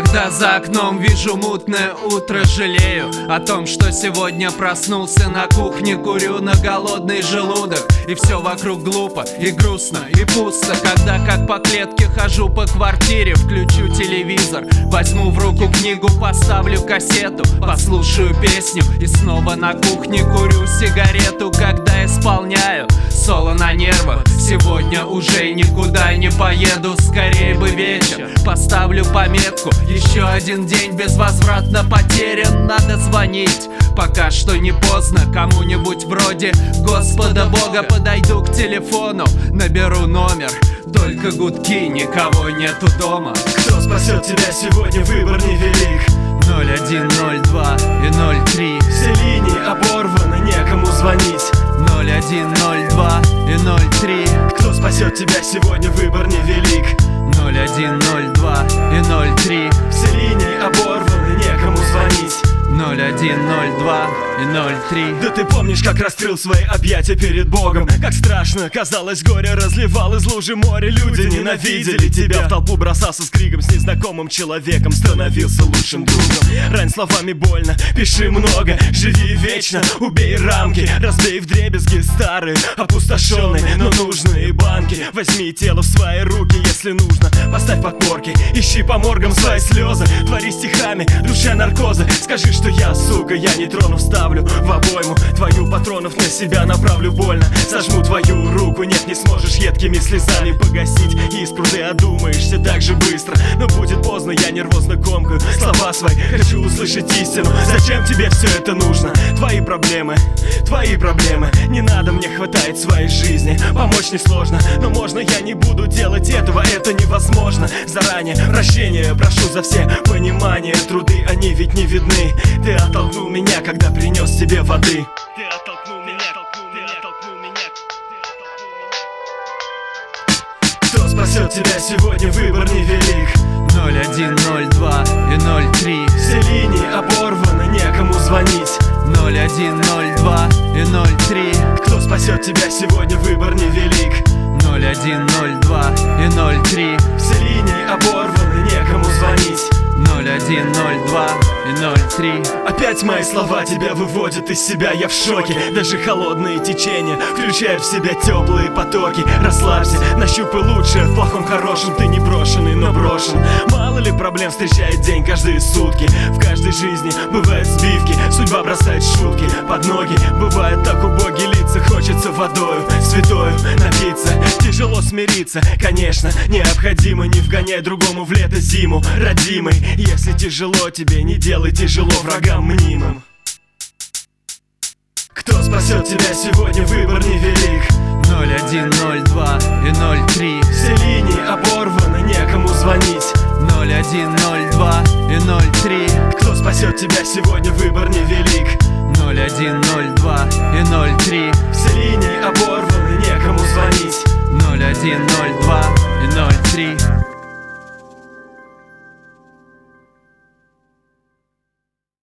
Когда за окном вижу мутное утро, жалею о том, что сегодня проснулся на кухне, курю на голодный желудок. И все вокруг глупо, и грустно, и пусто. Когда как по клетке хожу по квартире, включу телевизор, возьму в руку книгу, поставлю кассету, послушаю песню и снова на кухне курю сигарету. Когда исполняю соло на нервах, сегодня уже никуда не поеду. Скорее бы вечер, поставлю пометку: еще один день безвозвратно потерян. Надо звонить, пока что не поздно, кому-нибудь вроде Господа Бога. Подойду к телефону, наберу номер, только гудки, никого нету дома. Кто спасет тебя сегодня, выбор невелик. 01, 02 и 03. Все линии оборваны, некому звонить. 01, 02 и 03. Кто спасет тебя сегодня, выбор невелик. 01, 02 и 03. Все линии оборваны, некому звонить. 01, 02 и 03. Да ты помнишь, как раскрыл свои объятия перед Богом? Как страшно, казалось, горе разливал из лужи море. Люди ненавидели тебя, в толпу бросался с криком. С незнакомым человеком становился лучшим другом. Рань словами больно, пиши много, живи вечно, убей рамки, разбей вдребезги старые, опустошенные, но нужные банки. Возьми тело в свои руки, если нужно, поставь подпорки, ищи по моргам свои слезы, твори стихами, душа наркозы. Скажи, что я, сука, я не трону, вставлю в обойму твою патронов, на себя направлю больно. Сожму твою руку, нет, не сможешь едкими слезами погасить искру. Ты одумаешься так же быстро, но будет поздно, я нервозно комкаю слова свои. Хочу услышать истину, зачем тебе все это нужно? Твои проблемы, не надо, мне хватает своей жизни. Помочь несложно, но можно я не буду делать этого, это невозможно. Заранее прощения прошу за все понимание, труды, они ведь не видны. Ты оттолкнул меня, когда принес тебе воды. Ты оттолкнул меня, Кто спасет тебя сегодня, выбор невелик. 01, 02 и 03. Все линии оборваны, некому звонить. 01, 02 и 03. Кто спасет тебя сегодня, выбор невелик. 01, 02 и 03. Все линии оборваны, некому звонить. 01, 02 и 03. Опять мои слова тебя выводят из себя, я в шоке. Даже холодные течения включают в себя теплые потоки. Расслабься, нащупай лучшее, в плохом хорошем ты не брошенный, но брошен. Мало ли проблем встречает день каждые сутки. В каждой жизни бывают сбивки, судьба бросает шутки под ноги. Бывает так убоги лица, хочется водою святою напиться. Тяжело смириться, конечно, необходимо. Не вгоняй другому в лето зиму, родимый. Если тяжело тебе, не делай тяжело врагам мнимым. Кто спасет тебя сегодня, выбор невелик. 01, 02 и 03. Все линии оборваны, некому звонить. 01, 02 и 03. Кто спасет тебя сегодня, выбор невелик. 01, 02 и 03. Все